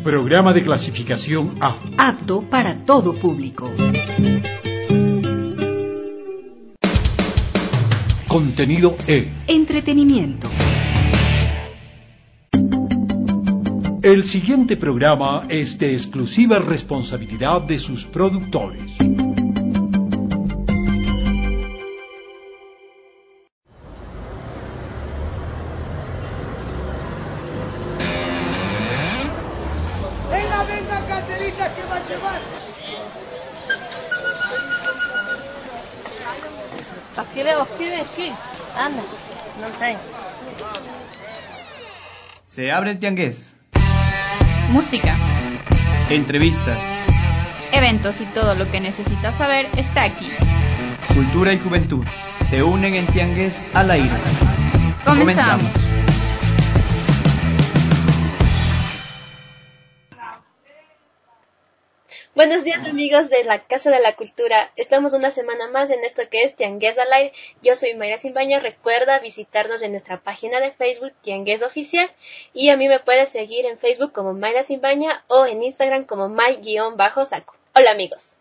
Programa de clasificación A. Apto para todo público. Contenido E. Entretenimiento. El siguiente programa es de exclusiva responsabilidad de sus productores. Venga, caserita, que va a llevar. Aquí. Anda, no tengo. Se abre el tiangués. Música, Entrevistas. eventos y todo lo que necesitas saber está aquí. Cultura y juventud se unen en tiangués al aire. Comenzamos. Buenos días amigos de la Casa de la Cultura, estamos una semana más en esto que es Tiangués al Aire. Yo soy Mayra Simbaña, recuerda visitarnos en nuestra página de Facebook Tiangués Oficial y a mí me puedes seguir en Facebook como Mayra Simbaña o en Instagram como May_Saco. Hola amigos.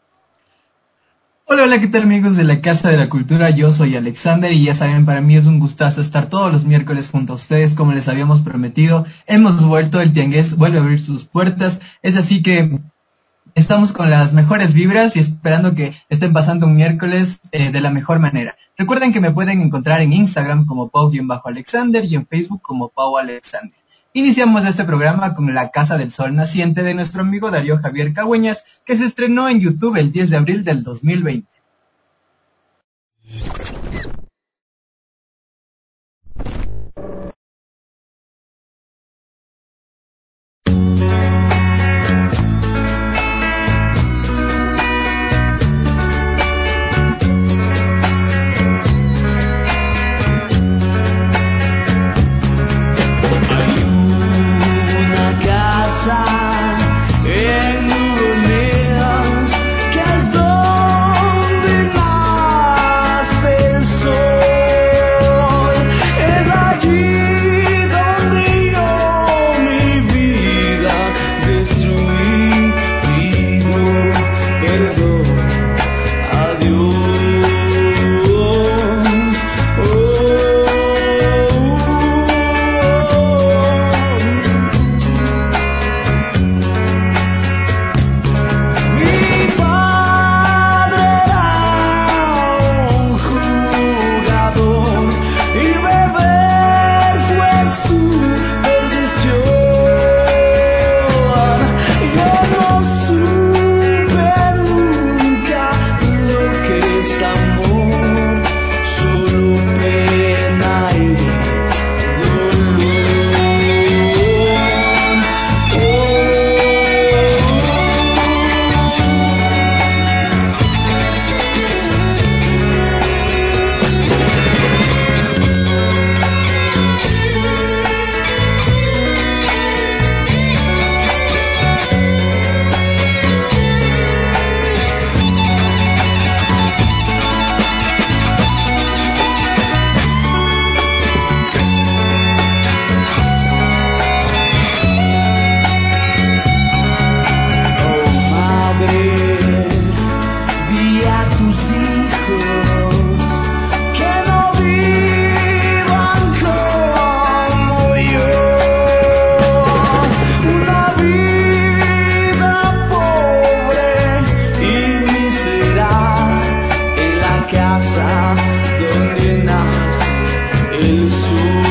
Hola, ¿qué tal amigos de la Casa de la Cultura? Yo soy Alexander y ya saben, para mí es un gustazo estar todos los miércoles junto a ustedes como les habíamos prometido. Hemos vuelto, el tiangués vuelve a abrir sus puertas, es así que estamos con las mejores vibras y esperando que estén pasando un miércoles de la mejor manera. Recuerden que me pueden encontrar en Instagram como Pau_Alexander y en Facebook como Pau Alexander. Iniciamos este programa con La Casa del Sol Naciente de nuestro amigo Darío Javier Cagüeñas, que se estrenó en YouTube el 10 de abril del 2020. En New Orleans, que es donde nace el sol. Es allí donde yo mi vida destruí y no perdón. Adiós. Mi padre era un jugador y beber fue su perdición. Yo no supe nunca lo que es amor, solo pena y dolor. Oh madre, di a tus hijos que no vivan como yo, una vida pobre y miserable en la casa donde nace el sol.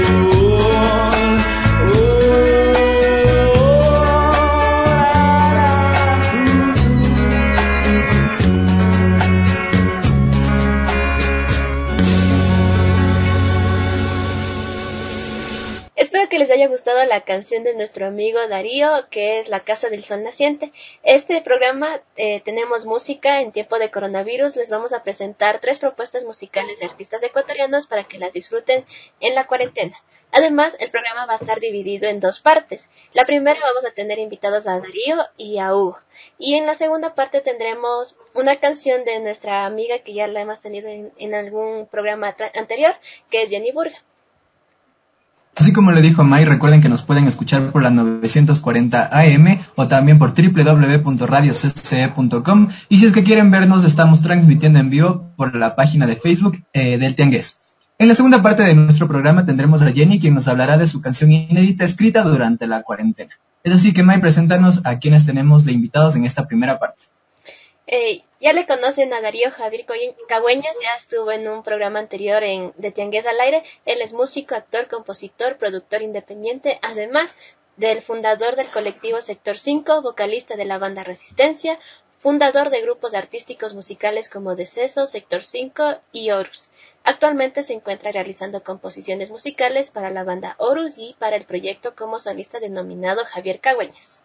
Espero que les haya gustado la canción de nuestro amigo Darío, que es La Casa del Sol Naciente. Este programa tenemos música en tiempo de coronavirus. Les vamos a presentar 3 propuestas musicales de artistas ecuatorianos para que las disfruten en la cuarentena. Además, el programa va a estar dividido en 2 partes. La primera vamos a tener invitados a Darío y a Hugo. Y en la segunda parte tendremos una canción de nuestra amiga que ya la hemos tenido en algún programa anterior, que es Jenny Burga. Así como le dijo May, recuerden que nos pueden escuchar por la 940 AM o también por www.radiocce.com, y si es que quieren vernos, estamos transmitiendo en vivo por la página de Facebook del Tiangués. En la segunda parte de nuestro programa tendremos a Jenny, quien nos hablará de su canción inédita escrita durante la cuarentena. Es así que, May, preséntanos a quienes tenemos de invitados en esta primera parte. Ya le conocen a Darío Javier Cagüeñas, ya estuvo en un programa anterior de Tiangués al Aire. Él es músico, actor, compositor, productor independiente, además del fundador del colectivo Sector 5, vocalista de la banda Resistencia, fundador de grupos artísticos musicales como Deceso, Sector 5 y Horus. Actualmente se encuentra realizando composiciones musicales para la banda Horus y para el proyecto como solista denominado Javier Cagüeñas.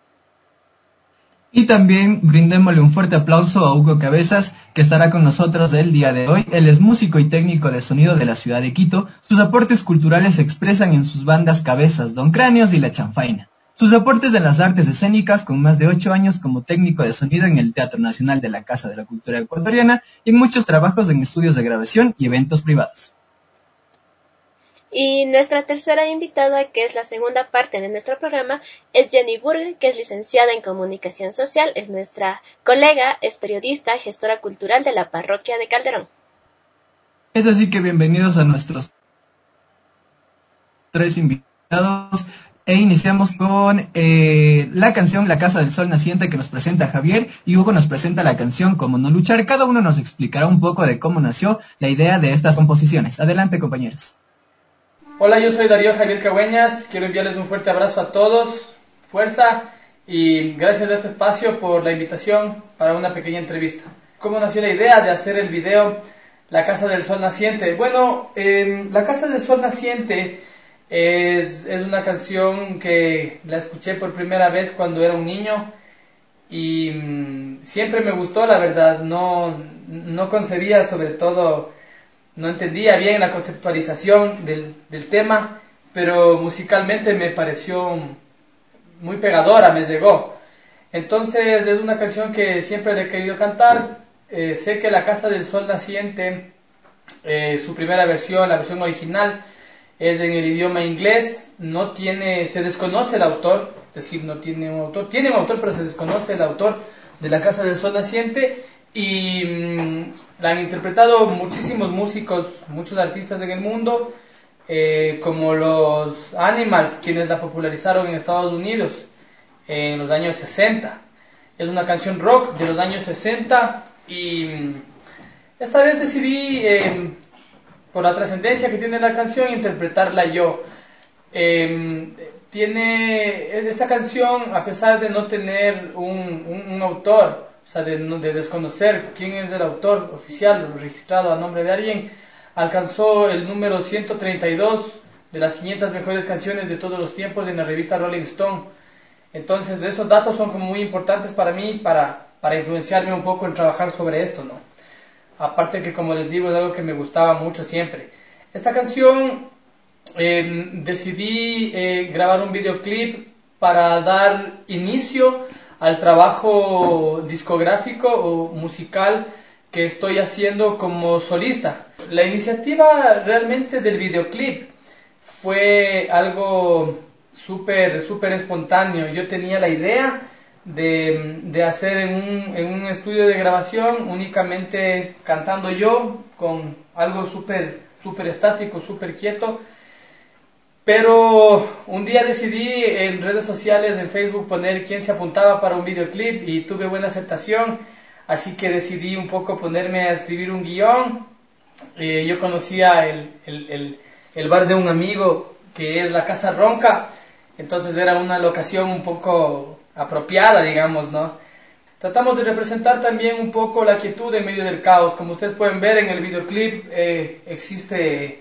Y también brindémosle un fuerte aplauso a Hugo Cabezas, que estará con nosotros el día de hoy. Él es músico y técnico de sonido de la ciudad de Quito. Sus aportes culturales se expresan en sus bandas Cabezas, Don Cráneos y La Chanfaina. Sus aportes en las artes escénicas, con más de 8 años como técnico de sonido en el Teatro Nacional de la Casa de la Cultura Ecuatoriana y en muchos trabajos en estudios de grabación y eventos privados. Y nuestra tercera invitada, que es la segunda parte de nuestro programa, es Jenny Burger, que es licenciada en Comunicación Social, es nuestra colega, es periodista, gestora cultural de la parroquia de Calderón. Es así que bienvenidos a nuestros 3 invitados. Iniciamos con la canción La Casa del Sol Naciente, que nos presenta Javier, y Hugo nos presenta la canción Cómo no luchar. Cada uno nos explicará un poco de cómo nació la idea de estas composiciones. Adelante, compañeros. Hola, yo soy Darío Javier Cagüeñas. Quiero enviarles un fuerte abrazo a todos, fuerza, y gracias a este espacio por la invitación para una pequeña entrevista. ¿Cómo nació la idea de hacer el video La Casa del Sol Naciente? Bueno, La Casa del Sol Naciente es una canción que la escuché por primera vez cuando era un niño y siempre me gustó, la verdad. No concebía, sobre todo, no entendía bien la conceptualización del tema, pero musicalmente me pareció muy pegadora, me llegó. Entonces es una canción que siempre le he querido cantar. Sé que La Casa del Sol Naciente, su primera versión, la versión original, es en el idioma inglés. Se desconoce el autor, es decir, no tiene un autor, tiene un autor pero se desconoce el autor de La Casa del Sol Naciente, y la han interpretado muchísimos músicos, muchos artistas en el mundo, como los Animals, quienes la popularizaron en Estados Unidos en los años 60. Es una canción rock de los años 60 y esta vez decidí, por la trascendencia que tiene la canción, interpretarla yo. Esta canción, a pesar de no tener un autor, o sea, de desconocer quién es el autor oficial o registrado a nombre de alguien, alcanzó el número 132 de las 500 mejores canciones de todos los tiempos en la revista Rolling Stone. Entonces, esos datos son como muy importantes para mí, para influenciarme un poco en trabajar sobre esto, ¿no? Aparte que, como les digo, es algo que me gustaba mucho siempre. Esta canción, decidí grabar un videoclip para dar inicio al trabajo discográfico o musical que estoy haciendo como solista. La iniciativa realmente del videoclip fue algo súper espontáneo. Yo tenía la idea de hacer en un estudio de grabación, únicamente cantando yo, con algo súper estático, súper quieto. Pero un día decidí en redes sociales, en Facebook, poner quién se apuntaba para un videoclip y tuve buena aceptación, así que decidí un poco ponerme a escribir un guión. Yo conocía el bar de un amigo, que es la Casa Ronca, entonces era una locación un poco apropiada, digamos, ¿no? Tratamos de representar también un poco la quietud en medio del caos. Como ustedes pueden ver en el videoclip, existe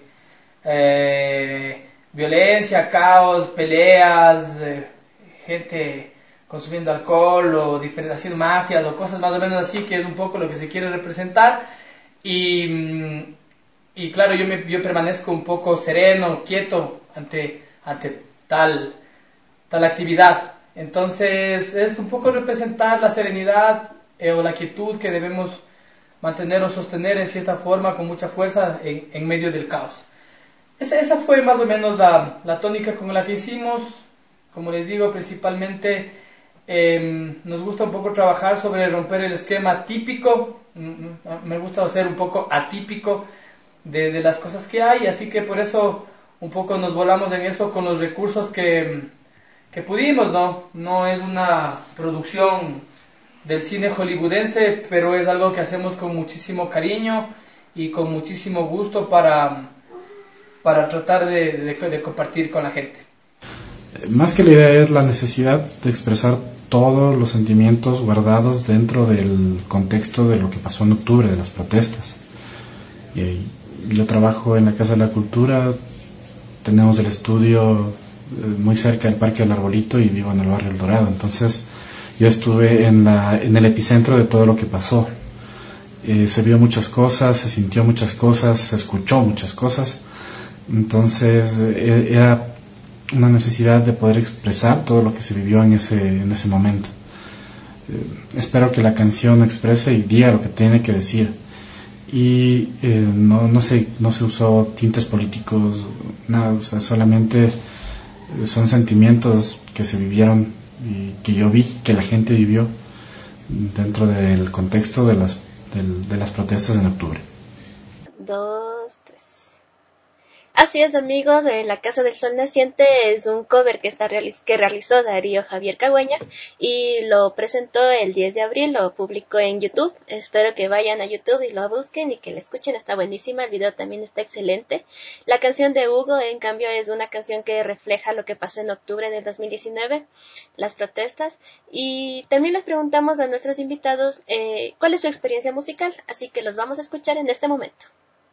violencia, caos, peleas, gente consumiendo alcohol o haciendo mafias o cosas más o menos así, que es un poco lo que se quiere representar. Y claro, yo permanezco un poco sereno, quieto ante tal actividad. Entonces es un poco representar la serenidad o la quietud que debemos mantener o sostener en cierta forma con mucha fuerza en medio del caos. Esa fue más o menos la tónica con la que hicimos. Como les digo, principalmente nos gusta un poco trabajar sobre romper el esquema típico. Me gusta ser un poco atípico de las cosas que hay, así que por eso un poco nos volamos en eso con los recursos que pudimos, ¿no? No es una producción del cine hollywoodense, pero es algo que hacemos con muchísimo cariño y con muchísimo gusto para tratar de compartir con la gente. Más que la idea es la necesidad de expresar todos los sentimientos guardados dentro del contexto de lo que pasó en octubre, de las protestas. Yo trabajo en la Casa de la Cultura, tenemos el estudio muy cerca del Parque del Arbolito y vivo en el barrio El Dorado, entonces yo estuve en el epicentro de todo lo que pasó. Se vio muchas cosas, se sintió muchas cosas, se escuchó muchas cosas, entonces era una necesidad de poder expresar todo lo que se vivió en ese momento. Espero que la canción exprese y diga lo que tiene que decir. Y no se usó tintes políticos, nada, o sea, solamente son sentimientos que se vivieron y que yo vi, que la gente vivió dentro del contexto de las protestas en octubre. 2, 3. Así es, amigos, La Casa del Sol Naciente es un cover que realizó Darío Javier Cagüeñas y lo presentó el 10 de abril, lo publicó en YouTube. Espero que vayan a YouTube y lo busquen y que la escuchen, está buenísima, el video también está excelente. La canción de Hugo, en cambio, es una canción que refleja lo que pasó en octubre del 2019, las protestas, y también les preguntamos a nuestros invitados cuál es su experiencia musical, así que los vamos a escuchar en este momento.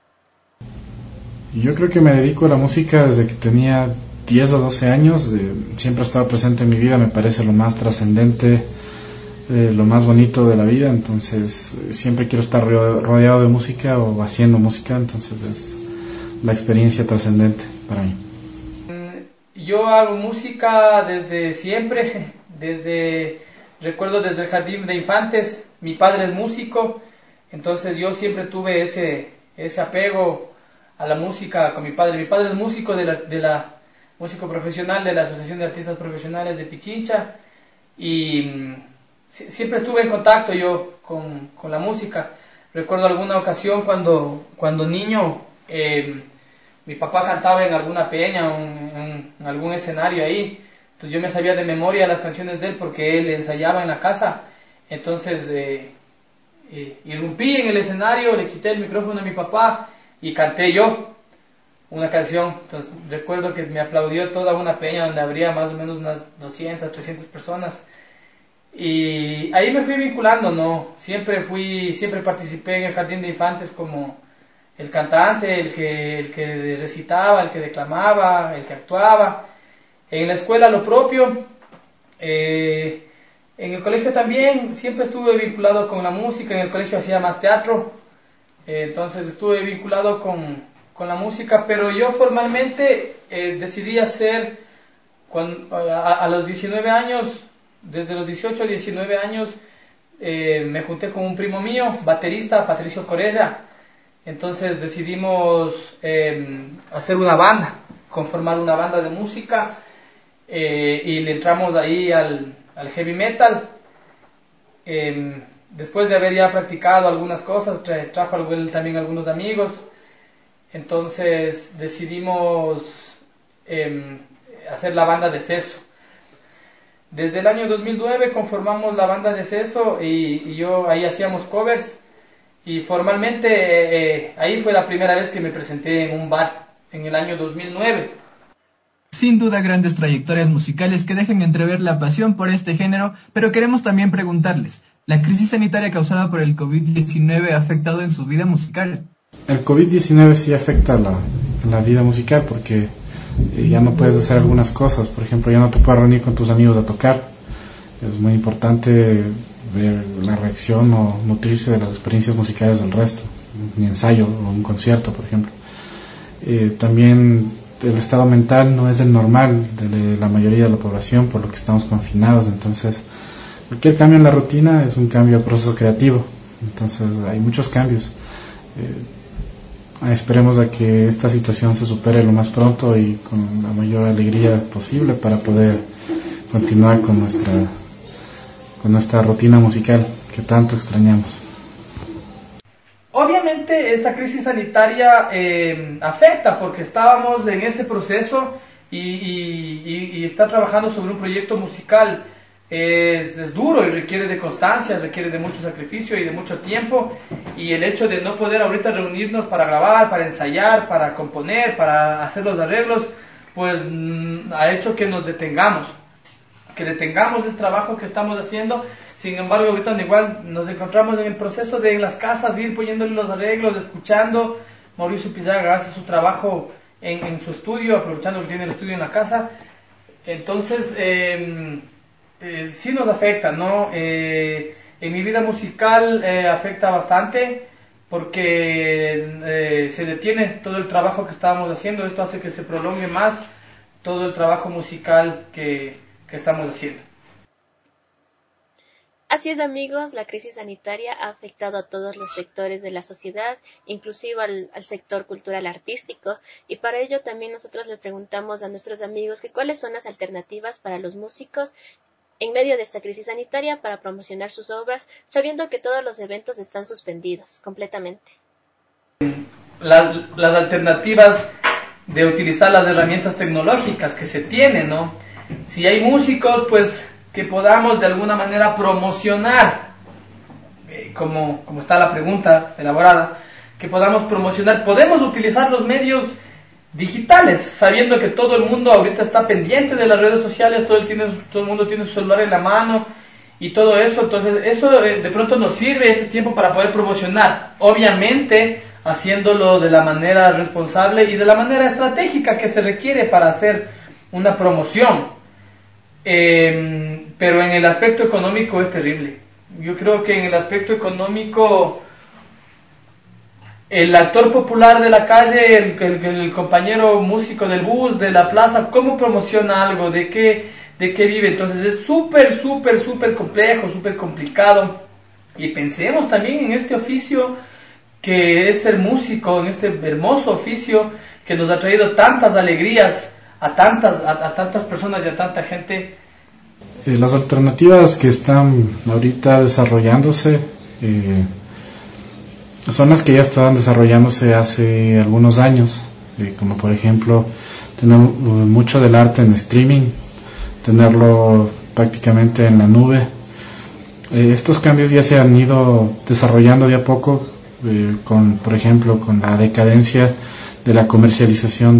Yo creo que me dedico a la música desde que tenía 10 o 12 años, siempre ha estado presente en mi vida, me parece lo más trascendente, lo más bonito de la vida, entonces siempre quiero estar rodeado de música o haciendo música, entonces es la experiencia trascendente para mí. Yo hago música desde siempre, recuerdo desde el jardín de infantes, mi padre es músico, entonces yo siempre tuve ese apego a la música con mi padre. Mi padre es músico músico profesional de la Asociación de Artistas Profesionales de Pichincha y siempre estuve en contacto yo con la música. Recuerdo alguna ocasión cuando niño mi papá cantaba en alguna peña, en algún escenario ahí, entonces yo me sabía de memoria las canciones de él porque él ensayaba en la casa, entonces irrumpí en el escenario, le quité el micrófono a mi papá y canté yo una canción. Entonces recuerdo que me aplaudió toda una peña donde habría más o menos unas 200, 300 personas y ahí me fui vinculando, ¿no? Siempre participé en el jardín de infantes como el cantante, el que recitaba, el que declamaba, el que actuaba. En la escuela lo propio. En el colegio también siempre estuve vinculado con la música. En el colegio hacía más teatro, entonces estuve vinculado con la música, pero yo formalmente decidí hacer a los 19 años, desde los 18 a 19 años, me junté con un primo mío, baterista, Patricio Corella. Entonces decidimos hacer una banda, conformar una banda de música, y le entramos ahí al heavy metal. Después de haber ya practicado algunas cosas, trajo también algunos amigos, entonces decidimos hacer la banda de Seso. Desde el año 2009 conformamos la banda de Seso y yo ahí hacíamos covers, y formalmente ahí fue la primera vez que me presenté en un bar, en el año 2009. Sin duda grandes trayectorias musicales que dejan entrever la pasión por este género, pero queremos también preguntarles, ¿la crisis sanitaria causada por el COVID-19 ha afectado en su vida musical? El COVID-19 sí afecta la vida musical porque ya no puedes hacer algunas cosas, por ejemplo, ya no te puedes reunir con tus amigos a tocar. Es muy importante ver la reacción o nutrirse de las experiencias musicales del resto, un ensayo o un concierto, por ejemplo. También el estado mental no es el normal de la mayoría de la población, por lo que estamos confinados, entonces cualquier cambio en la rutina es un cambio al proceso creativo, entonces hay muchos cambios. esperemos a que esta situación se supere lo más pronto y con la mayor alegría posible para poder continuar con nuestra rutina musical que tanto extrañamos. Obviamente esta crisis sanitaria afecta porque estábamos en ese proceso y estar trabajando sobre un proyecto musical es duro y requiere de constancia, requiere de mucho sacrificio y de mucho tiempo, y el hecho de no poder ahorita reunirnos para grabar, para ensayar, para componer, para hacer los arreglos, pues ha hecho que nos detengamos el trabajo que estamos haciendo. Sin embargo, ahorita igual nos encontramos en el proceso de en las casas ir poniéndole los arreglos, escuchando. Mauricio Pizaga hace su trabajo en su estudio, aprovechando que tiene el estudio en la casa. Entonces sí nos afecta, ¿no? En mi vida musical afecta bastante porque se detiene todo el trabajo que estábamos haciendo. Esto hace que se prolongue más todo el trabajo musical que estamos haciendo. Así es, amigos, la crisis sanitaria ha afectado a todos los sectores de la sociedad, inclusive al sector cultural artístico, y para ello también nosotros les preguntamos a nuestros amigos que cuáles son las alternativas para los músicos en medio de esta crisis sanitaria para promocionar sus obras, sabiendo que todos los eventos están suspendidos completamente. Las alternativas de utilizar las herramientas tecnológicas que se tienen, ¿no? Si hay músicos, pues que podamos de alguna manera promocionar, como está la pregunta elaborada, que podamos promocionar, podemos utilizar los medios digitales, sabiendo que todo el mundo ahorita está pendiente de las redes sociales, todo el mundo tiene su celular en la mano y todo eso. Entonces eso de pronto nos sirve este tiempo para poder promocionar, obviamente haciéndolo de la manera responsable y de la manera estratégica que se requiere para hacer una promoción. Pero en el aspecto económico es terrible. Yo creo que en el aspecto económico el actor popular de la calle, el compañero músico del bus, de la plaza, ¿cómo promociona algo? ¿De qué vive? Entonces es súper complejo, súper complicado. Y pensemos también en este oficio que es ser músico, en este hermoso oficio que nos ha traído tantas alegrías a tantas personas y a tanta gente. Las alternativas que están ahorita desarrollándose son las que ya estaban desarrollándose hace algunos años, como por ejemplo tener mucho del arte en streaming, tenerlo prácticamente en la nube. Estos cambios ya se han ido desarrollando de a poco, por ejemplo con la decadencia de la comercialización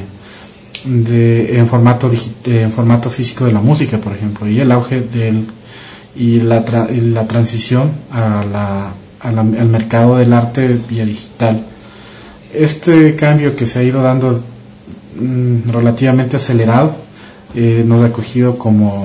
en formato físico de la música, por ejemplo, y el auge y la transición al mercado del arte vía digital. Este cambio que se ha ido dando relativamente acelerado nos ha cogido como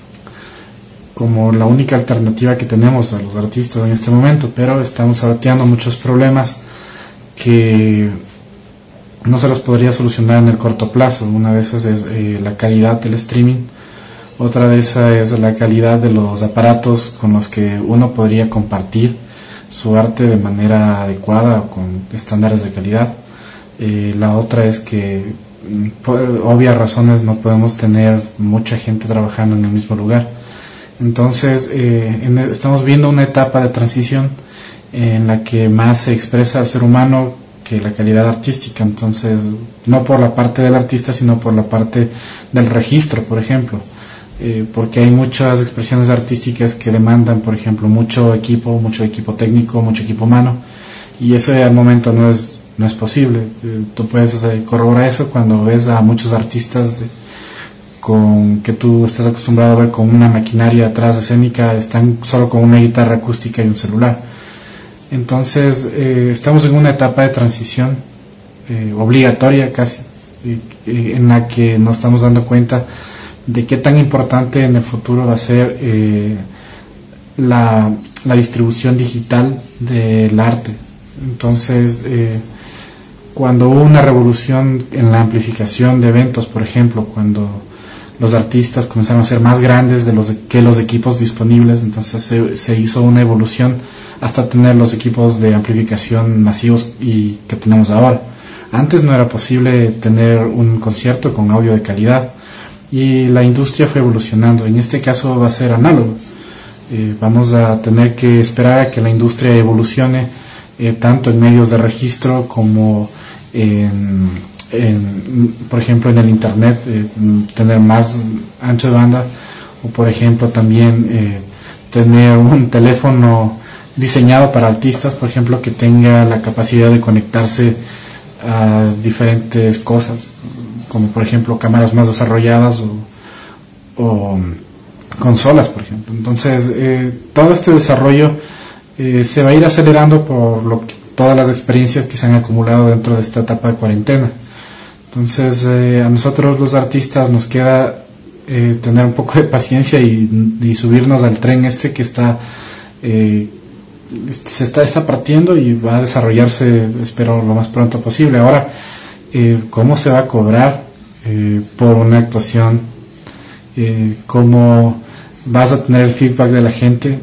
la única alternativa que tenemos a los artistas en este momento, pero estamos sorteando muchos problemas que no se los podría solucionar en el corto plazo. Una de esas es la calidad del streaming, otra de esas es la calidad de los aparatos con los que uno podría compartir su arte de manera adecuada o con estándares de calidad. La otra es que por obvias razones no podemos tener mucha gente trabajando en el mismo lugar. Entonces estamos viendo una etapa de transición en la que más se expresa el ser humano que la calidad artística. Entonces, no por la parte del artista, sino por la parte del registro, por ejemplo, porque hay muchas expresiones artísticas que demandan, por ejemplo, mucho equipo técnico, mucho equipo humano, y eso al momento no es posible. Tú puedes corroborar eso cuando ves a muchos artistas que tú estás acostumbrado a ver con una maquinaria atrás escénica, están solo con una guitarra acústica y un celular. Entonces estamos en una etapa de transición obligatoria casi, en la que nos estamos dando cuenta de qué tan importante en el futuro va a ser la distribución digital del arte. Entonces cuando hubo una revolución en la amplificación de eventos, por ejemplo, cuando los artistas comenzaron a ser más grandes que los equipos disponibles, entonces se hizo una evolución hasta tener los equipos de amplificación masivos y que tenemos ahora. Antes no era posible tener un concierto con audio de calidad y la industria fue evolucionando. En este caso va a ser análogo. Vamos a tener que esperar a que la industria evolucione tanto en medios de registro como por ejemplo en el internet, tener más ancho de banda, o por ejemplo también tener un teléfono diseñado para artistas, por ejemplo, que tenga la capacidad de conectarse a diferentes cosas, como por ejemplo cámaras más desarrolladas o consolas, por ejemplo. Entonces todo este desarrollo se va a ir acelerando por todas las experiencias que se han acumulado dentro de esta etapa de cuarentena. Entonces a nosotros los artistas nos queda tener un poco de paciencia y subirnos al tren que está se está partiendo y va a desarrollarse, espero, lo más pronto posible. Ahora, ¿cómo se va a cobrar por una actuación? ¿Cómo vas a tener el feedback de la gente?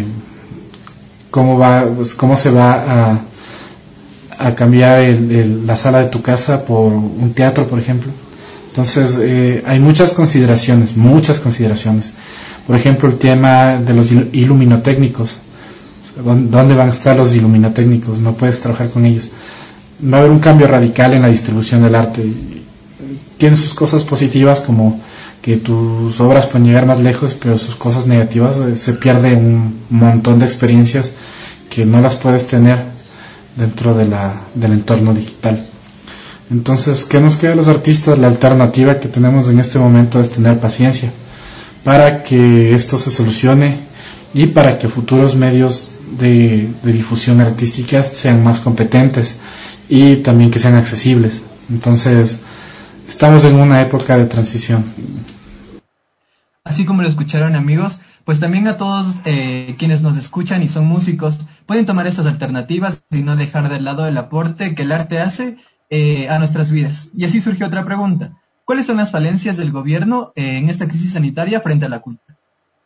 ¿Cómo se va a cambiar la sala de tu casa por un teatro, por ejemplo? Entonces hay muchas consideraciones. Por ejemplo, el tema de los iluminotécnicos. ¿Dónde van a estar los iluminotécnicos? No puedes trabajar con ellos. Va a haber un cambio radical en la distribución del arte. Tiene sus cosas positivas, como que tus obras pueden llegar más lejos, pero sus cosas negativas, se pierde un montón de experiencias que no las puedes tener dentro del entorno digital. Entonces, ¿qué nos queda a los artistas? La alternativa que tenemos en este momento es tener paciencia para que esto se solucione y para que futuros medios de difusión artística sean más competentes y también que sean accesibles. Entonces, estamos en una época de transición. Así como lo escucharon, amigos, pues también a todos quienes nos escuchan y son músicos pueden tomar estas alternativas y no dejar de lado el aporte que el arte hace a nuestras vidas. Y así surgió otra pregunta: ¿cuáles son las falencias del gobierno en esta crisis sanitaria frente a la cultura?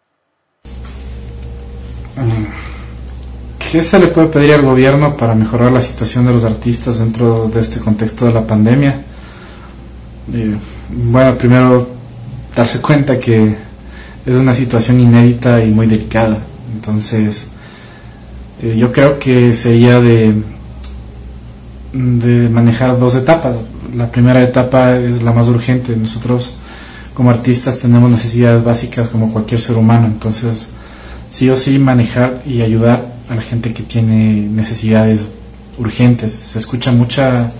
¿Qué se le puede pedir al gobierno para mejorar la situación de los artistas dentro de este contexto de la pandemia? Bueno, primero darse cuenta que es una situación inédita y muy delicada. Entonces yo creo que sería de manejar dos etapas. La primera etapa es la más urgente. Nosotros como artistas tenemos necesidades básicas como cualquier ser humano, entonces sí o sí manejar y ayudar a la gente que tiene necesidades urgentes. Se escucha muchas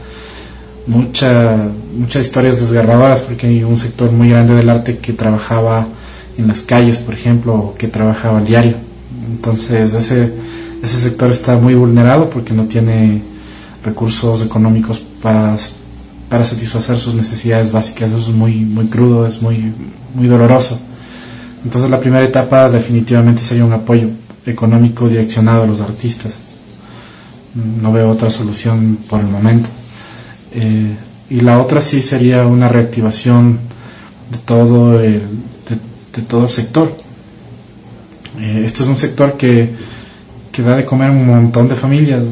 historias desgarradoras, porque hay un sector muy grande del arte que trabajaba en las calles, por ejemplo, o que trabajaba al diario. Entonces ese sector está muy vulnerado porque no tiene recursos económicos para satisfacer sus necesidades básicas. Eso es muy crudo, es muy doloroso. Entonces la primera etapa definitivamente sería un apoyo económico direccionado a los artistas. No veo otra solución por el momento. Y la otra sí sería una reactivación de todo el sector. Este es un sector que da de comer a un montón de familias.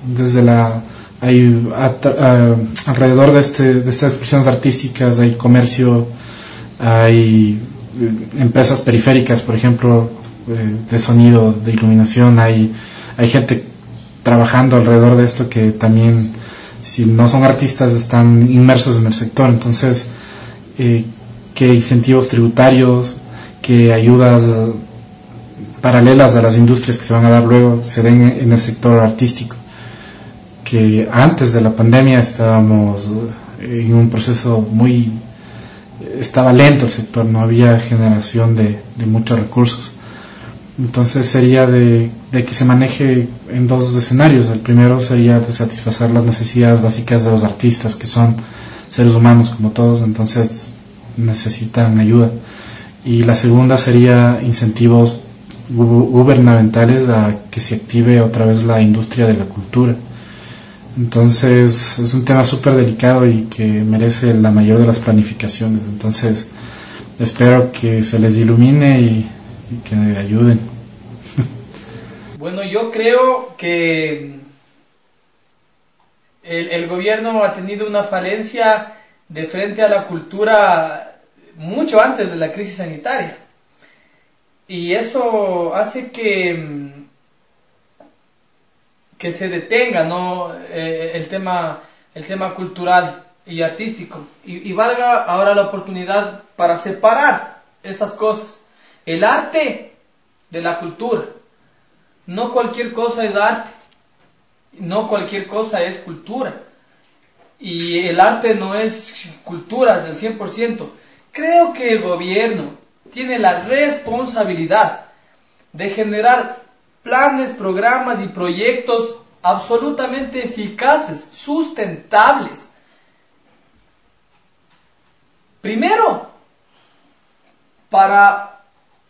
Alrededor de estas expresiones artísticas hay comercio, hay empresas periféricas, por ejemplo, de sonido, de iluminación, hay gente trabajando alrededor de esto que también, si no son artistas, están inmersos en el sector. Entonces, que incentivos tributarios, que ayudas paralelas a las industrias que se van a dar luego se den en el sector artístico, que antes de la pandemia estábamos en un proceso estaba lento el sector, no había generación de muchos recursos. Entonces sería de que se maneje en dos escenarios. El primero sería de satisfacer las necesidades básicas de los artistas, que son seres humanos como todos, entonces necesitan ayuda. Y la segunda sería incentivos gubernamentales a que se active otra vez la industria de la cultura. Entonces es un tema súper delicado y que merece la mayor de las planificaciones. Entonces espero que se les ilumine y que me ayuden. Bueno, yo creo que el gobierno ha tenido una falencia de frente a la cultura mucho antes de la crisis sanitaria. Y eso hace que se detenga, ¿no? el tema cultural y artístico. Y valga ahora la oportunidad para separar estas cosas. El arte de la cultura. No cualquier cosa es arte. No cualquier cosa es cultura. Y el arte no es cultura del 100%. Creo que el gobierno tiene la responsabilidad de generar planes, programas y proyectos absolutamente eficaces, sustentables. Primero, para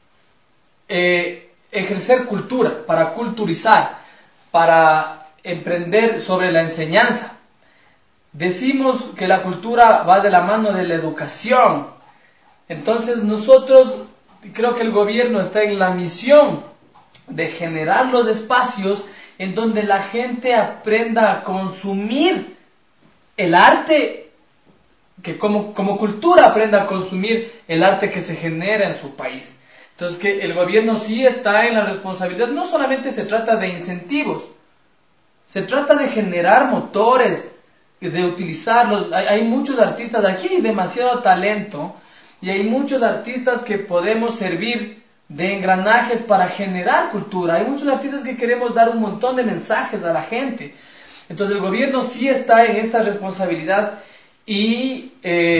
ejercer cultura, para culturizar, para emprender sobre la enseñanza. Decimos que la cultura va de la mano de la educación. Entonces nosotros, creo que el gobierno está en la misión de generar los espacios en donde la gente aprenda a consumir el arte, que como cultura aprenda a consumir el arte que se genera en su país. Entonces que el gobierno sí está en la responsabilidad. No solamente se trata de incentivos, se trata de generar motores, de utilizarlos. Hay muchos artistas, aquí hay demasiado talento y hay muchos artistas que podemos servir de engranajes para generar cultura. Hay muchos artistas que queremos dar un montón de mensajes a la gente. Entonces el gobierno sí está en esta responsabilidad y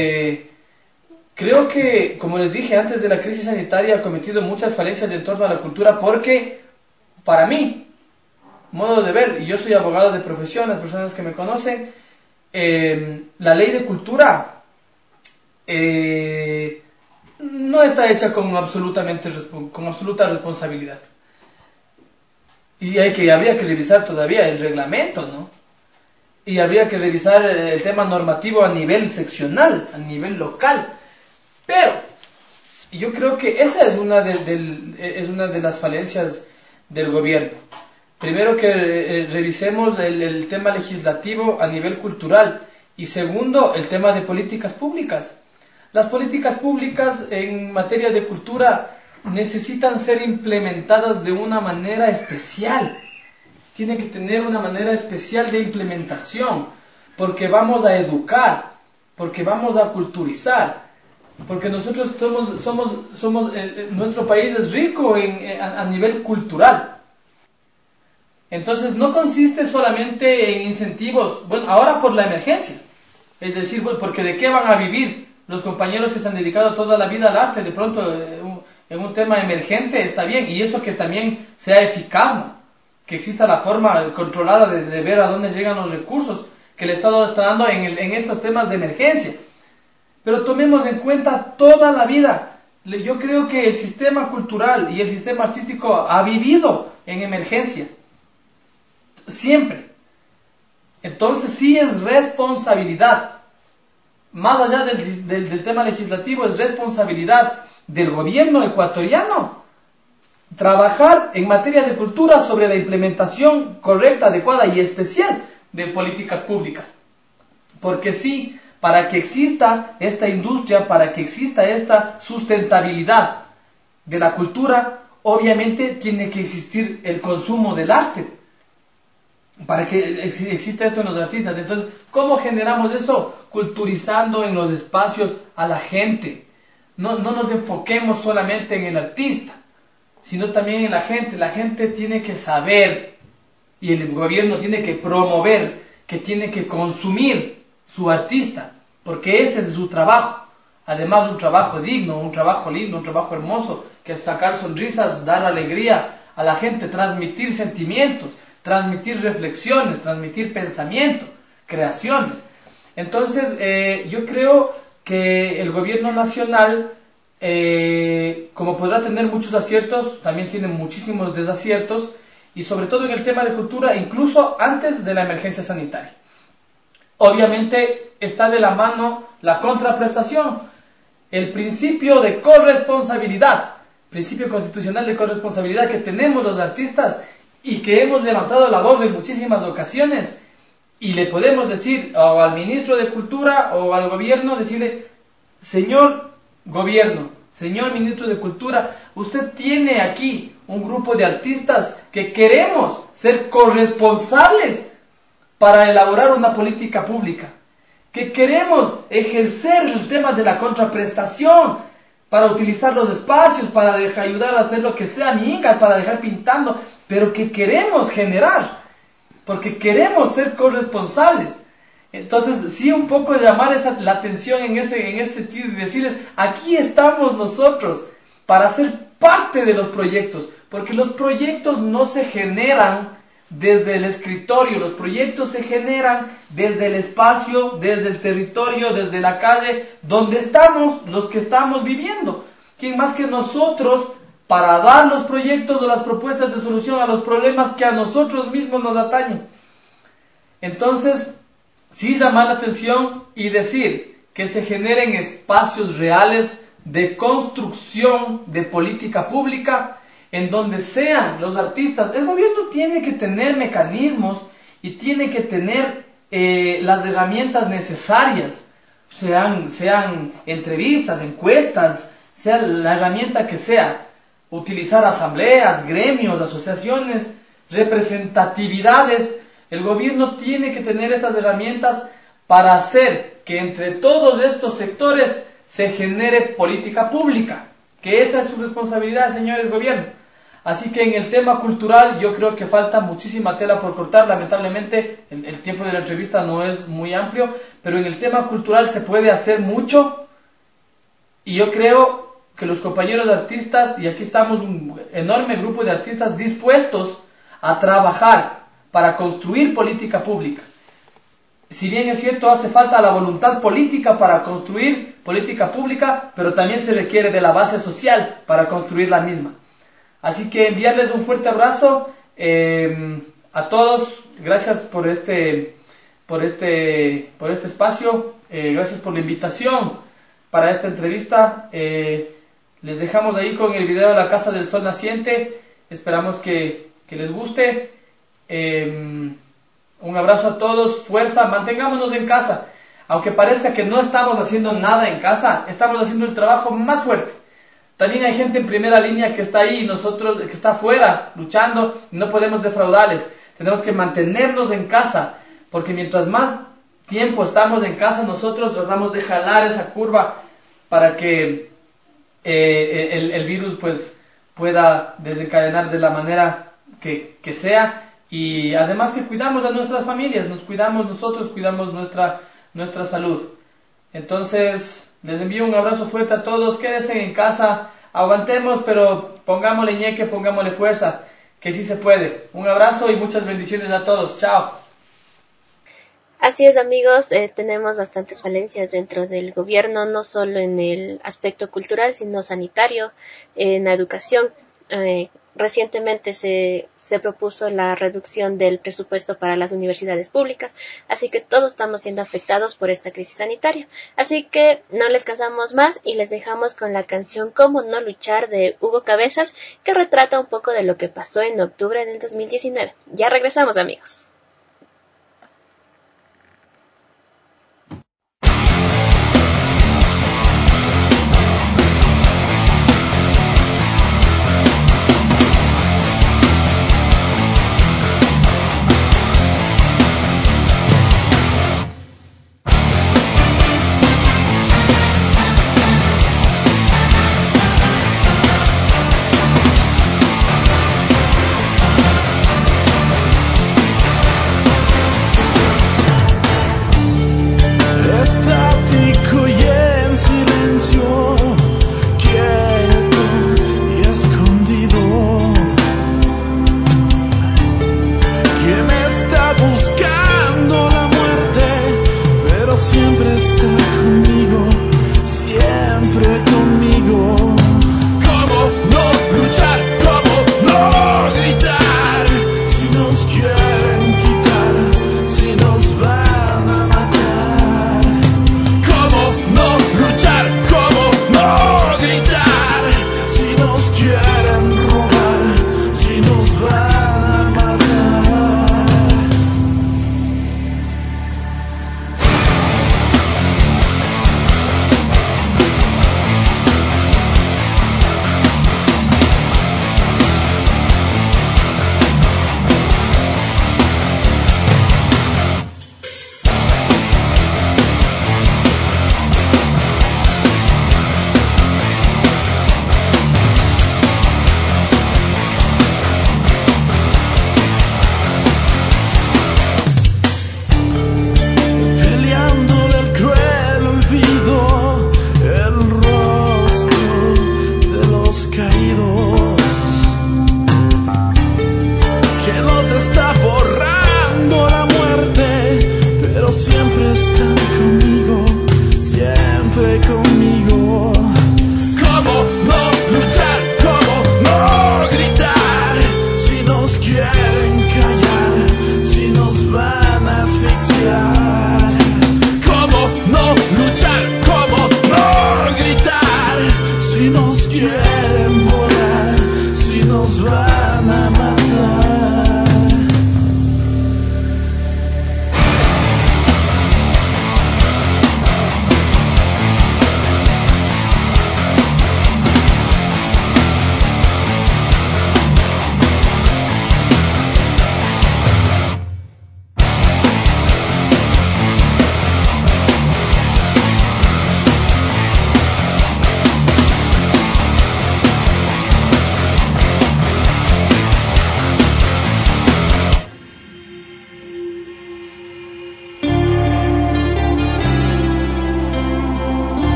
creo que, como les dije antes de la crisis sanitaria, ha cometido muchas falencias en torno a la cultura porque, para mí, modo de ver, y yo soy abogado de profesión, las personas que me conocen, la ley de cultura no está hecha con absoluta responsabilidad. Y habría que revisar todavía el reglamento, ¿no? Y habría que revisar el tema normativo a nivel seccional, a nivel local. Pero yo creo que esa es una de las falencias del gobierno. Primero que revisemos el tema legislativo a nivel cultural y segundo el tema de políticas públicas. Las políticas públicas en materia de cultura necesitan ser implementadas de una manera especial. Tiene que tener una manera especial de implementación, porque vamos a educar, porque vamos a culturizar, porque nosotros nuestro país es rico a nivel cultural. Entonces no consiste solamente en incentivos, bueno, ahora por la emergencia, es decir, bueno, porque de qué van a vivir los compañeros que se han dedicado toda la vida al arte. De pronto en un tema emergente está bien, y eso que también sea eficaz, ¿no? Que exista la forma controlada de ver a dónde llegan los recursos que el Estado está dando en estos temas de emergencia. Pero tomemos en cuenta toda la vida. Yo creo que el sistema cultural y el sistema artístico ha vivido en emergencia. Siempre. Entonces sí es responsabilidad, más allá del tema legislativo, es responsabilidad del gobierno ecuatoriano trabajar en materia de cultura sobre la implementación correcta, adecuada y especial de políticas públicas. Porque sí, para que exista esta industria, para que exista esta sustentabilidad de la cultura, obviamente tiene que existir el consumo del arte, para que exista esto en los artistas. Entonces, ¿cómo generamos eso? Culturizando en los espacios a la gente. No nos enfoquemos solamente en el artista, sino también en la gente. La gente tiene que saber, y el gobierno tiene que promover, que tiene que consumir su artista, porque ese es su trabajo. Además, un trabajo digno, un trabajo lindo, un trabajo hermoso, que es sacar sonrisas, dar alegría a la gente, transmitir sentimientos, transmitir reflexiones, transmitir pensamiento, creaciones. Entonces, yo creo que el gobierno nacional, como podrá tener muchos aciertos, también tiene muchísimos desaciertos, y sobre todo en el tema de cultura, incluso antes de la emergencia sanitaria. Obviamente está de la mano la contraprestación. el principio de corresponsabilidad, principio constitucional de corresponsabilidad que tenemos los artistas y que hemos levantado la voz en muchísimas ocasiones, y le podemos decir o al ministro de Cultura o al gobierno, decirle: señor gobierno, señor ministro de Cultura, usted tiene aquí un grupo de artistas que queremos ser corresponsables para elaborar una política pública, que queremos ejercer el tema de la contraprestación para utilizar los espacios, para ayudar a hacer lo que sea, migas, para dejar pintando, pero que queremos generar, porque queremos ser corresponsables. Entonces, sí, un poco llamar la atención en ese sentido y decirles: aquí estamos nosotros para ser parte de los proyectos, porque los proyectos no se generan desde el escritorio, los proyectos se generan desde el espacio, desde el territorio, desde la calle, donde estamos los que estamos viviendo. ¿Quién más que nosotros para dar los proyectos o las propuestas de solución a los problemas que a nosotros mismos nos atañen? Entonces, sí llamar la atención y decir que se generen espacios reales de construcción de política pública en donde sean los artistas. El gobierno tiene que tener mecanismos y tiene que tener las herramientas necesarias, sean entrevistas, encuestas, sea la herramienta que sea, utilizar asambleas, gremios, asociaciones, representatividades. El gobierno tiene que tener estas herramientas para hacer que entre todos estos sectores se genere política pública, que esa es su responsabilidad, señores gobierno. Así que en el tema cultural yo creo que falta muchísima tela por cortar. Lamentablemente el tiempo de la entrevista no es muy amplio, pero en el tema cultural se puede hacer mucho, y yo creo que los compañeros artistas, y aquí estamos un enorme grupo de artistas dispuestos a trabajar para construir política pública. Si bien es cierto, hace falta la voluntad política para construir política pública, pero también se requiere de la base social para construir la misma. Así que enviarles un fuerte abrazo a todos. Gracias por este espacio. Gracias por la invitación para esta entrevista. Les dejamos ahí con el video de la Casa del Sol Naciente. Esperamos que les guste. Un abrazo a todos. Fuerza. Mantengámonos en casa. Aunque parezca que no estamos haciendo nada en casa, estamos haciendo el trabajo más fuerte. También hay gente en primera línea que está ahí, nosotros que está afuera luchando, y no podemos defraudarles. Tenemos que mantenernos en casa, porque mientras más tiempo estamos en casa, nosotros tratamos de jalar esa curva para que el virus pues pueda desencadenar de la manera que sea, y además que cuidamos a nuestras familias, nos cuidamos nosotros, cuidamos nuestra salud. Entonces, les envío un abrazo fuerte a todos. Quédense en casa, aguantemos, pero pongámosle ñeque, pongámosle fuerza, que sí se puede. Un abrazo y muchas bendiciones a todos. Chao. Así es, amigos, tenemos bastantes falencias dentro del gobierno, no solo en el aspecto cultural, sino sanitario, en la educación. Recientemente se propuso la reducción del presupuesto para las universidades públicas, así que todos estamos siendo afectados por esta crisis sanitaria. Así que no les cansamos más y les dejamos con la canción Cómo no luchar de Hugo Cabezas, que retrata un poco de lo que pasó en octubre del 2019. Ya regresamos, amigos.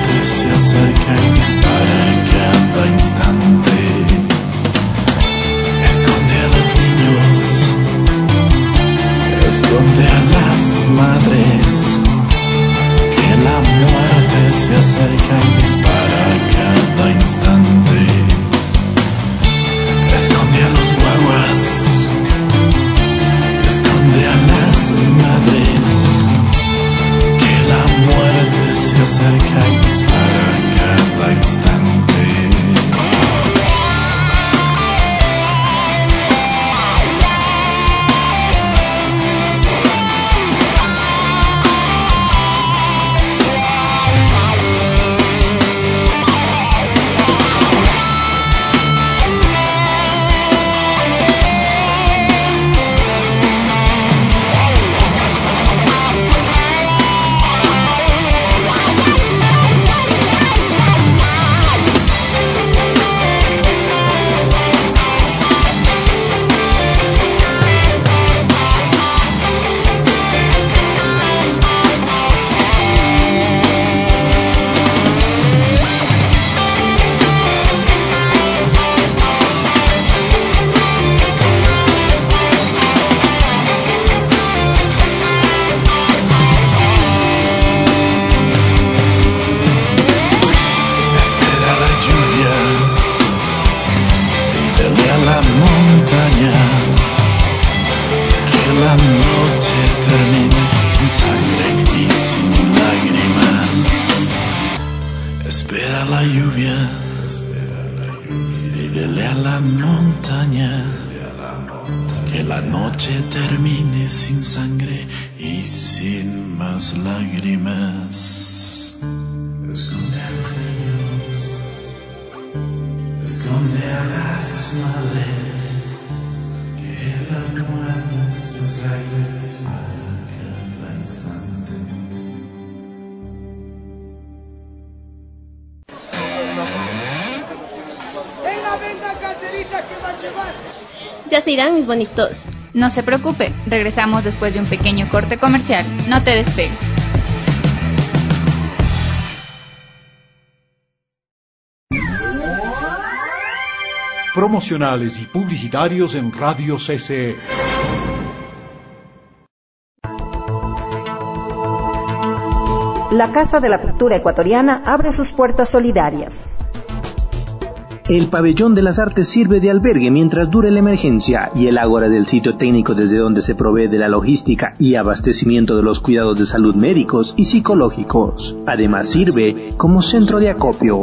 muerte se acerca y dispara en cada instante. Esconde a los niños, esconde a las madres, que la muerte se acerca y dispara a cada instante. Esconde a los guaguas, esconde a las madres, que la muerte se acerca y dispara a cada instante. Termine sin sangre y sin más lágrimas. Esconde a los niños, esconde a las madres, que la muerte se acerca y dispara cada instante. Venga, caserita, que va a llevar. Ya se irán, mis bonitos. No se preocupe, regresamos después de un pequeño corte comercial. No te despegues. Promocionales y publicitarios en Radio CCE. La Casa de la Cultura Ecuatoriana abre sus puertas solidarias. El Pabellón de las Artes sirve de albergue mientras dure la emergencia y el ágora del sitio técnico desde donde se provee de la logística y abastecimiento de los cuidados de salud médicos y psicológicos. Además sirve como centro de acopio.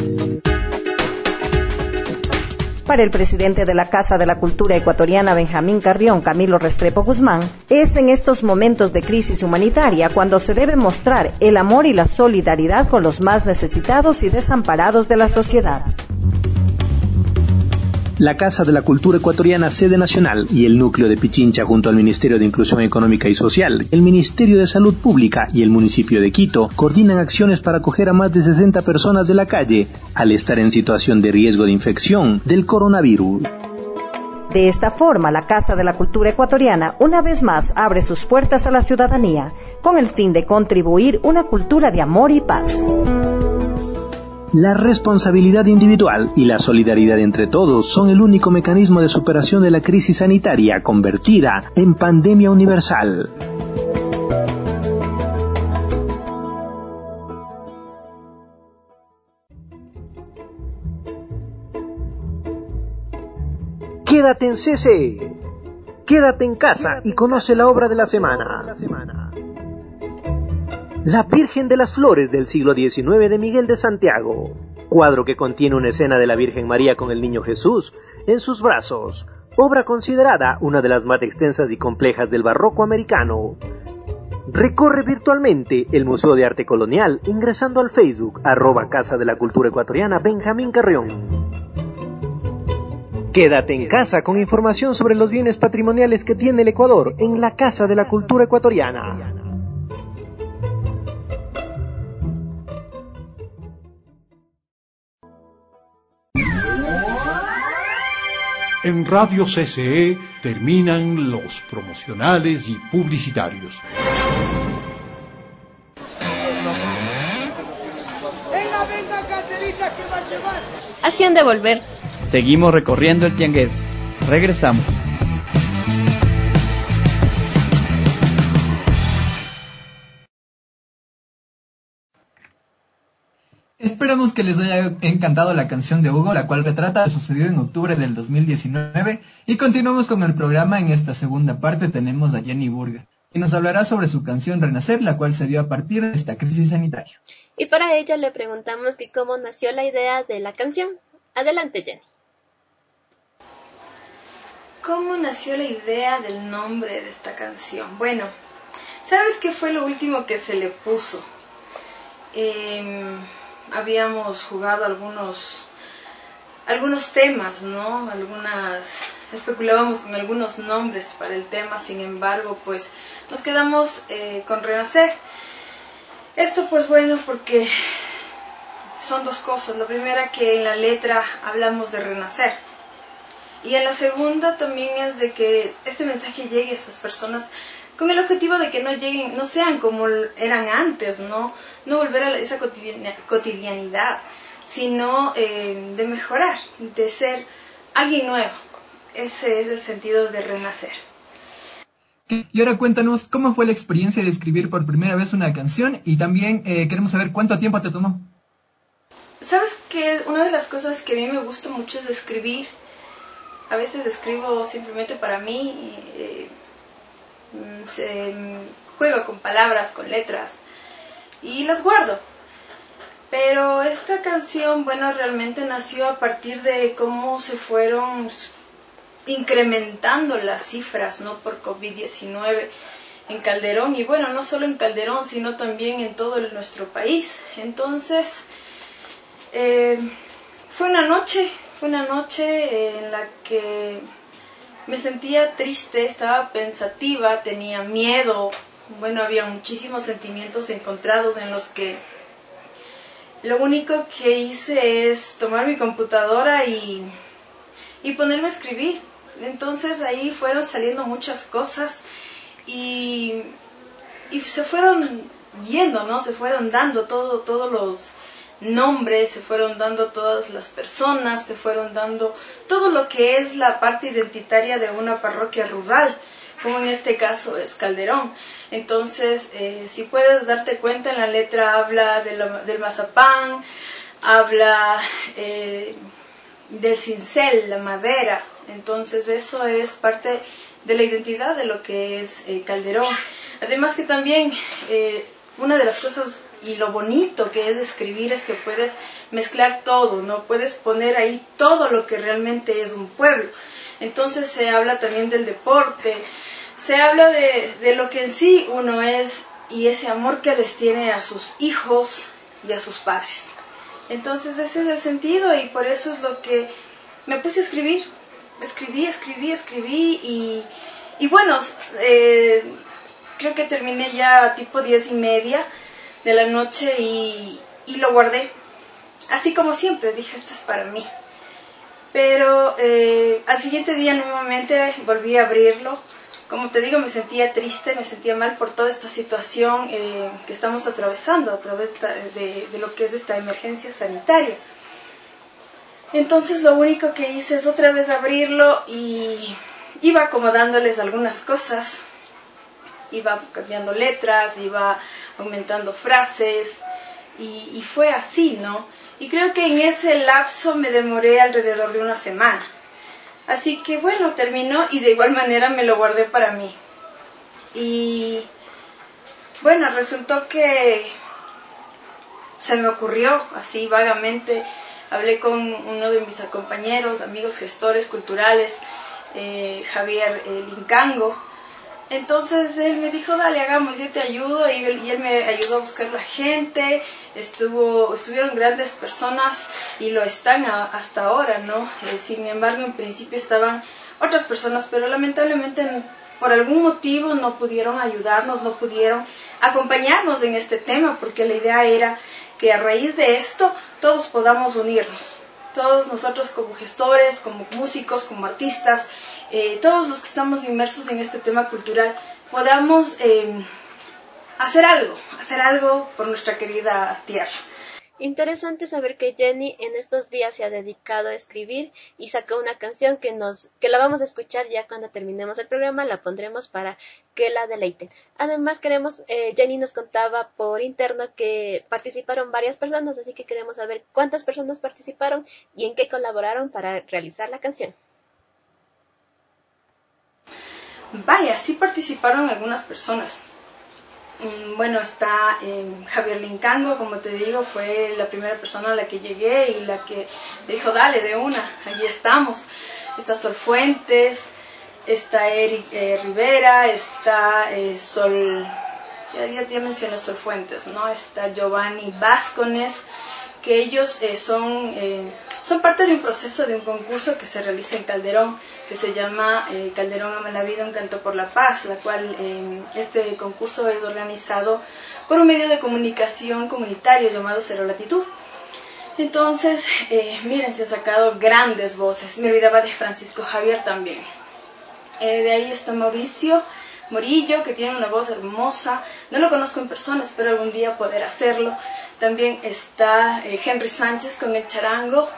Para el presidente de la Casa de la Cultura Ecuatoriana, Benjamín Carrión, Camilo Restrepo Guzmán, es en estos momentos de crisis humanitaria cuando se debe mostrar el amor y la solidaridad con los más necesitados y desamparados de la sociedad. La Casa de la Cultura Ecuatoriana, sede nacional, y el núcleo de Pichincha junto al Ministerio de Inclusión Económica y Social, el Ministerio de Salud Pública y el municipio de Quito coordinan acciones para acoger a más de 60 personas de la calle al estar en situación de riesgo de infección del coronavirus. De esta forma, la Casa de la Cultura Ecuatoriana una vez más abre sus puertas a la ciudadanía con el fin de contribuir una cultura de amor y paz. La responsabilidad individual y la solidaridad entre todos son el único mecanismo de superación de la crisis sanitaria convertida en pandemia universal. Quédate en CCE. Quédate en casa y conoce la obra de la semana. La Virgen de las Flores del siglo XIX de Miguel de Santiago, cuadro que contiene una escena de la Virgen María con el Niño Jesús en sus brazos, obra considerada una de las más extensas y complejas del barroco americano. Recorre virtualmente el Museo de Arte Colonial ingresando al Facebook @Casa de la Cultura Ecuatoriana Benjamín Carrión. Quédate en casa con información sobre los bienes patrimoniales que tiene el Ecuador en la Casa de la Cultura Ecuatoriana. En Radio CCE terminan los promocionales y publicitarios. Venga, venga, caserita, que va a llevar. Así han de volver. Seguimos recorriendo el tiangués. Regresamos. Esperamos que les haya encantado la canción de Hugo, la cual retrata lo sucedido en octubre del 2019. Y continuamos con el programa. En esta segunda parte tenemos a Jenny Burga, quien nos hablará sobre su canción Renacer, la cual se dio a partir de esta crisis sanitaria. Y para ello le preguntamos que cómo nació la idea de la canción. Adelante, Jenny. ¿Cómo nació la idea del nombre de esta canción? Bueno, ¿sabes qué fue lo último que se le puso? Habíamos jugado algunos temas, ¿no? Especulábamos con algunos nombres para el tema, sin embargo, pues nos quedamos con Renacer. Esto, pues bueno, porque son dos cosas. La primera, que en la letra hablamos de renacer. Y en la segunda también es de que este mensaje llegue a esas personas con el objetivo de que no sean como eran antes, no volver a esa cotidianidad, sino de mejorar, de ser alguien nuevo. Ese es el sentido de renacer. Y ahora cuéntanos cómo fue la experiencia de escribir por primera vez una canción, y también queremos saber cuánto tiempo te tomó. ¿Sabes qué? Una de las cosas que a mí me gusta mucho es escribir. A veces escribo simplemente para mí, juego con palabras, con letras y las guardo. Pero esta canción, bueno, realmente nació a partir de cómo se fueron incrementando las cifras, ¿no? Por COVID-19 en Calderón, y bueno, no solo en Calderón, sino también en todo nuestro país. Entonces, fue una noche en la que me sentía triste, estaba pensativa, tenía miedo. Bueno, había muchísimos sentimientos encontrados en los que lo único que hice es tomar mi computadora y ponerme a escribir. Entonces ahí fueron saliendo muchas cosas y se fueron yendo, ¿no? Se fueron dando todos los nombres, se fueron dando todas las personas, se fueron dando todo lo que es la parte identitaria de una parroquia rural, como en este caso es Calderón. Entonces, si puedes darte cuenta, en la letra habla del mazapán, habla del cincel, la madera. Entonces eso es parte de la identidad de lo que es Calderón. Además que también una de las cosas y lo bonito que es escribir es que puedes mezclar todo, ¿no? Puedes poner ahí todo lo que realmente es un pueblo. Entonces se habla también del deporte, se habla de lo que en sí uno es y ese amor que les tiene a sus hijos y a sus padres. Entonces ese es el sentido, y por eso es lo que me puse a escribir. Escribí y bueno, creo que terminé ya tipo 10:30 de la noche y lo guardé. Así como siempre, dije, esto es para mí. Pero al siguiente día nuevamente volví a abrirlo. Como te digo, me sentía triste, me sentía mal por toda esta situación que estamos atravesando a través de lo que es esta emergencia sanitaria. Entonces lo único que hice es otra vez abrirlo y iba acomodándoles algunas cosas, iba cambiando letras, iba aumentando frases y fue así, ¿no? Y creo que en ese lapso me demoré alrededor de una semana. Así que bueno, terminó y de igual manera me lo guardé para mí. Y bueno, resultó que se me ocurrió así vagamente. Hablé con uno de mis compañeros, amigos gestores culturales, Javier Lincango. Entonces él me dijo, dale, hagamos, yo te ayudo, y él me ayudó a buscar la gente. Estuvieron grandes personas y lo están hasta ahora, ¿no? Sin embargo, en principio estaban otras personas, pero lamentablemente por algún motivo no pudieron ayudarnos, no pudieron acompañarnos en este tema, porque la idea era que a raíz de esto todos podamos unirnos. Todos nosotros como gestores, como músicos, como artistas, todos los que estamos inmersos en este tema cultural, podamos hacer algo por nuestra querida tierra. Interesante saber que Jenny en estos días se ha dedicado a escribir y sacó una canción que la vamos a escuchar ya cuando terminemos el programa, la pondremos para que la deleiten. Además Jenny nos contaba por interno que participaron varias personas, así que queremos saber cuántas personas participaron y en qué colaboraron para realizar la canción. Vaya, sí participaron algunas personas. Bueno, está Javier Lincango, como te digo, fue la primera persona a la que llegué y la que dijo, dale, de una, allí estamos. Está Sol Fuentes, está Eric Rivera, está Sol, ya mencioné Sol Fuentes, ¿no? Está Giovanni Vázquez, que ellos son parte de un proceso, de un concurso que se realiza en Calderón, que se llama Calderón Ama la Vida, un canto por la paz, la cual este concurso es organizado por un medio de comunicación comunitario llamado Cero Latitud. Entonces, miren, se han sacado grandes voces. Me olvidaba de Francisco Javier también. De ahí está Mauricio Morillo, que tiene una voz hermosa. No lo conozco en persona, espero algún día poder hacerlo. También está Henry Sánchez con el charango.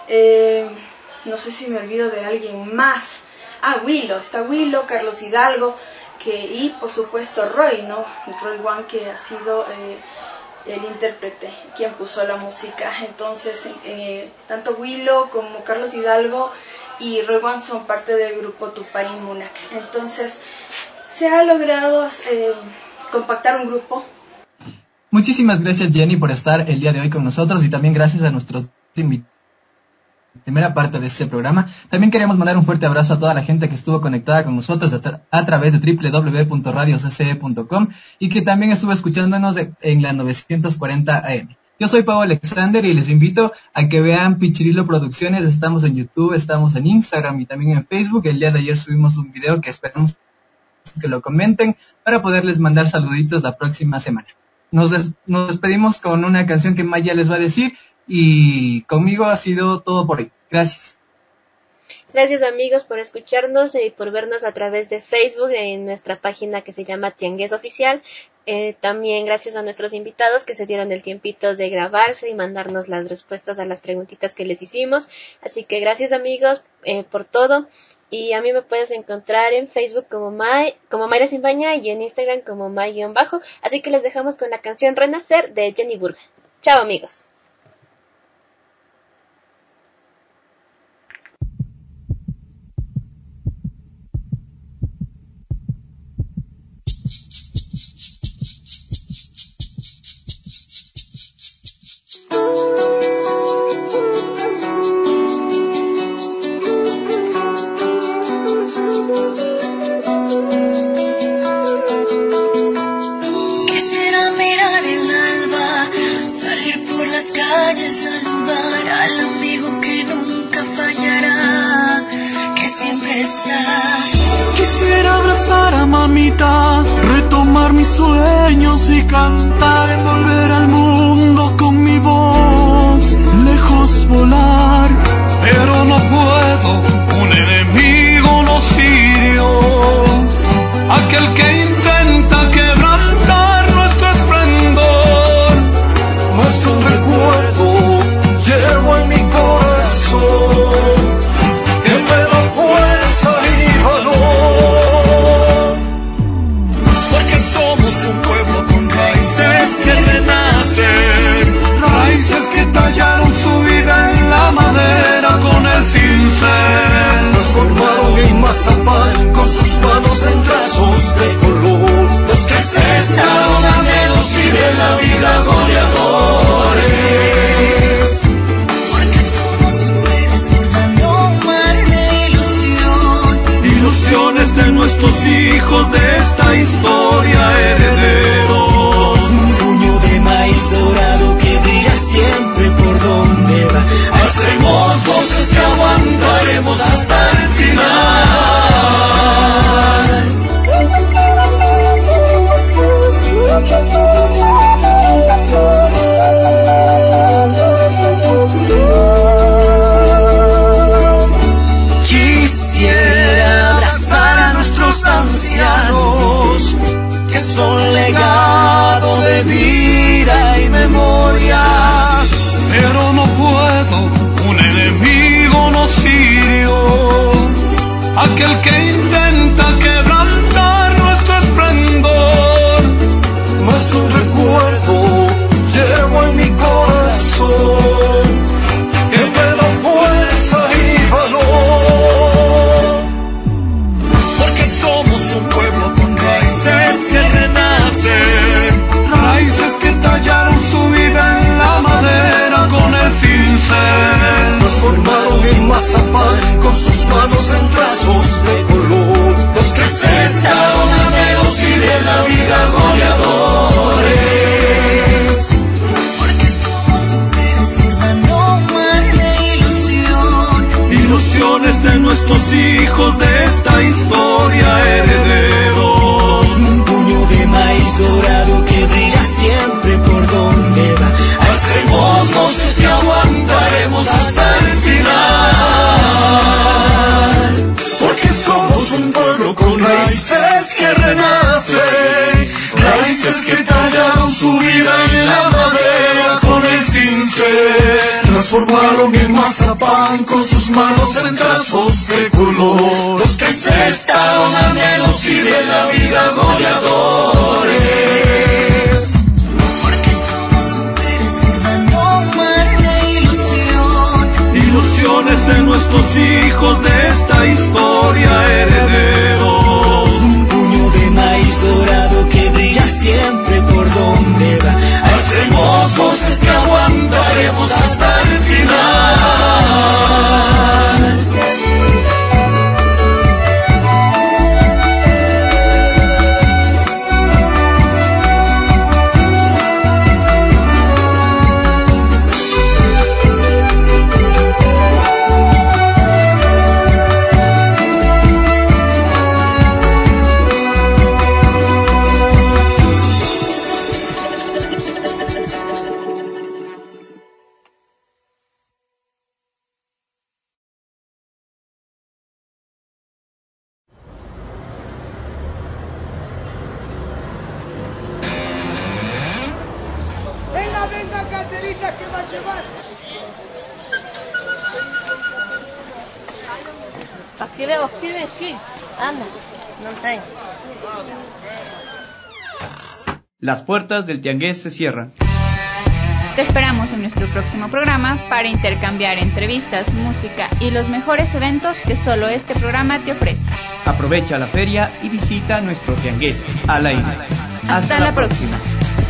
No sé si me olvido de alguien más. Willow, está Willow, Carlos Hidalgo, y por supuesto Roy, ¿no? Roy One, que ha sido el intérprete, quien puso la música. Entonces, tanto Willow como Carlos Hidalgo y Roy One son parte del grupo Tupac Munac. Entonces, se ha logrado compactar un grupo. Muchísimas gracias, Jenny, por estar el día de hoy con nosotros y también gracias a nuestros invitados. Primera parte de este programa. También queremos mandar un fuerte abrazo a toda la gente que estuvo conectada con nosotros a través de www.radiocce.com y que también estuvo escuchándonos en la 940 AM. Yo soy Pablo Alexander y les invito a que vean Pichirilo Producciones. Estamos en YouTube, estamos en Instagram y también en Facebook. El día de ayer subimos un video que esperamos que lo comenten para poderles mandar saluditos la próxima semana. Nos despedimos con una canción que Maya les va a decir. Y conmigo ha sido todo por hoy. Gracias. Gracias, amigos, por escucharnos y por vernos a través de Facebook en nuestra página que se llama Tiangués Oficial. También gracias a nuestros invitados que se dieron el tiempito de grabarse y mandarnos las respuestas a las preguntitas que les hicimos. Así que gracias, amigos, por todo. Y a mí me puedes encontrar en Facebook como Mayra Simbaña y en Instagram como May_. Así que les dejamos con la canción Renacer de Jenny Burga. Chao, amigos. Saludar al amigo que nunca fallará, que siempre está. Quisiera abrazar a mamita, retomar mis sueños y cantar, envolver al mundo con mi voz, lejos volar. Pero no puedo, un enemigo nos hirió, aquel que intenta quebrantar nuestro esplendor. Más que un recuerdo llevo en mi corazón, que me da fuerza y valor, porque somos un pueblo con raíces que renacen, raíces que tallaron su vida en la madera con el cincel, transformaron en mazapán con sus manos en trazos de color, los que se estaban anhelos y de la vida goleadores. Ilusiones de nuestros hijos de esta historia herederos. Un puño de maíz dorado que brilla siempre por donde va. Hacemos voces que aguantaremos hasta el final. Quisiera abrazar a nuestros ancianos, que son aquel que intenta quebrantar nuestro esplendor. Más que un recuerdo llevo en mi corazón, que me da fuerza y valor. Porque somos un pueblo con raíces que renacen, raíces que tallaron su vida en la madera con el cincel, transformaron en mazapán con sus manos en trazos de color. Los que se estaban anhelos y de la vida goleadores. Porque somos mujeres bordando un mar de ilusión, Ilusiones de nuestros hijos de esta historia herederos. Un puño de maíz dorado que brilla siempre por donde va. Hacemos voces que aguantaremos hasta el final. Porque somos un pueblo con raíces que renacen, raíces que tallaron su vida en la madera con el cincel, transformaron el mazapán con sus manos en trazos de color. Los que se estaban anhelos y de la vida goleadores. porque somos mujeres bordando un mar de ilusión, Ilusiones de nuestros hijos de esta historia herederos. Un puño de maíz dorado que brilla siempre por donde va. Hacemos voces que aguantaremos hasta el final. Venga, venga, Caterina, que va a llevar. Aquí le escribe aquí. Anda, no tengo. Las puertas del tiangués se cierran. Te esperamos en nuestro próximo programa para intercambiar entrevistas, música y los mejores eventos que solo este programa te ofrece. Aprovecha la feria y visita nuestro tiangués al aire. Hasta la próxima.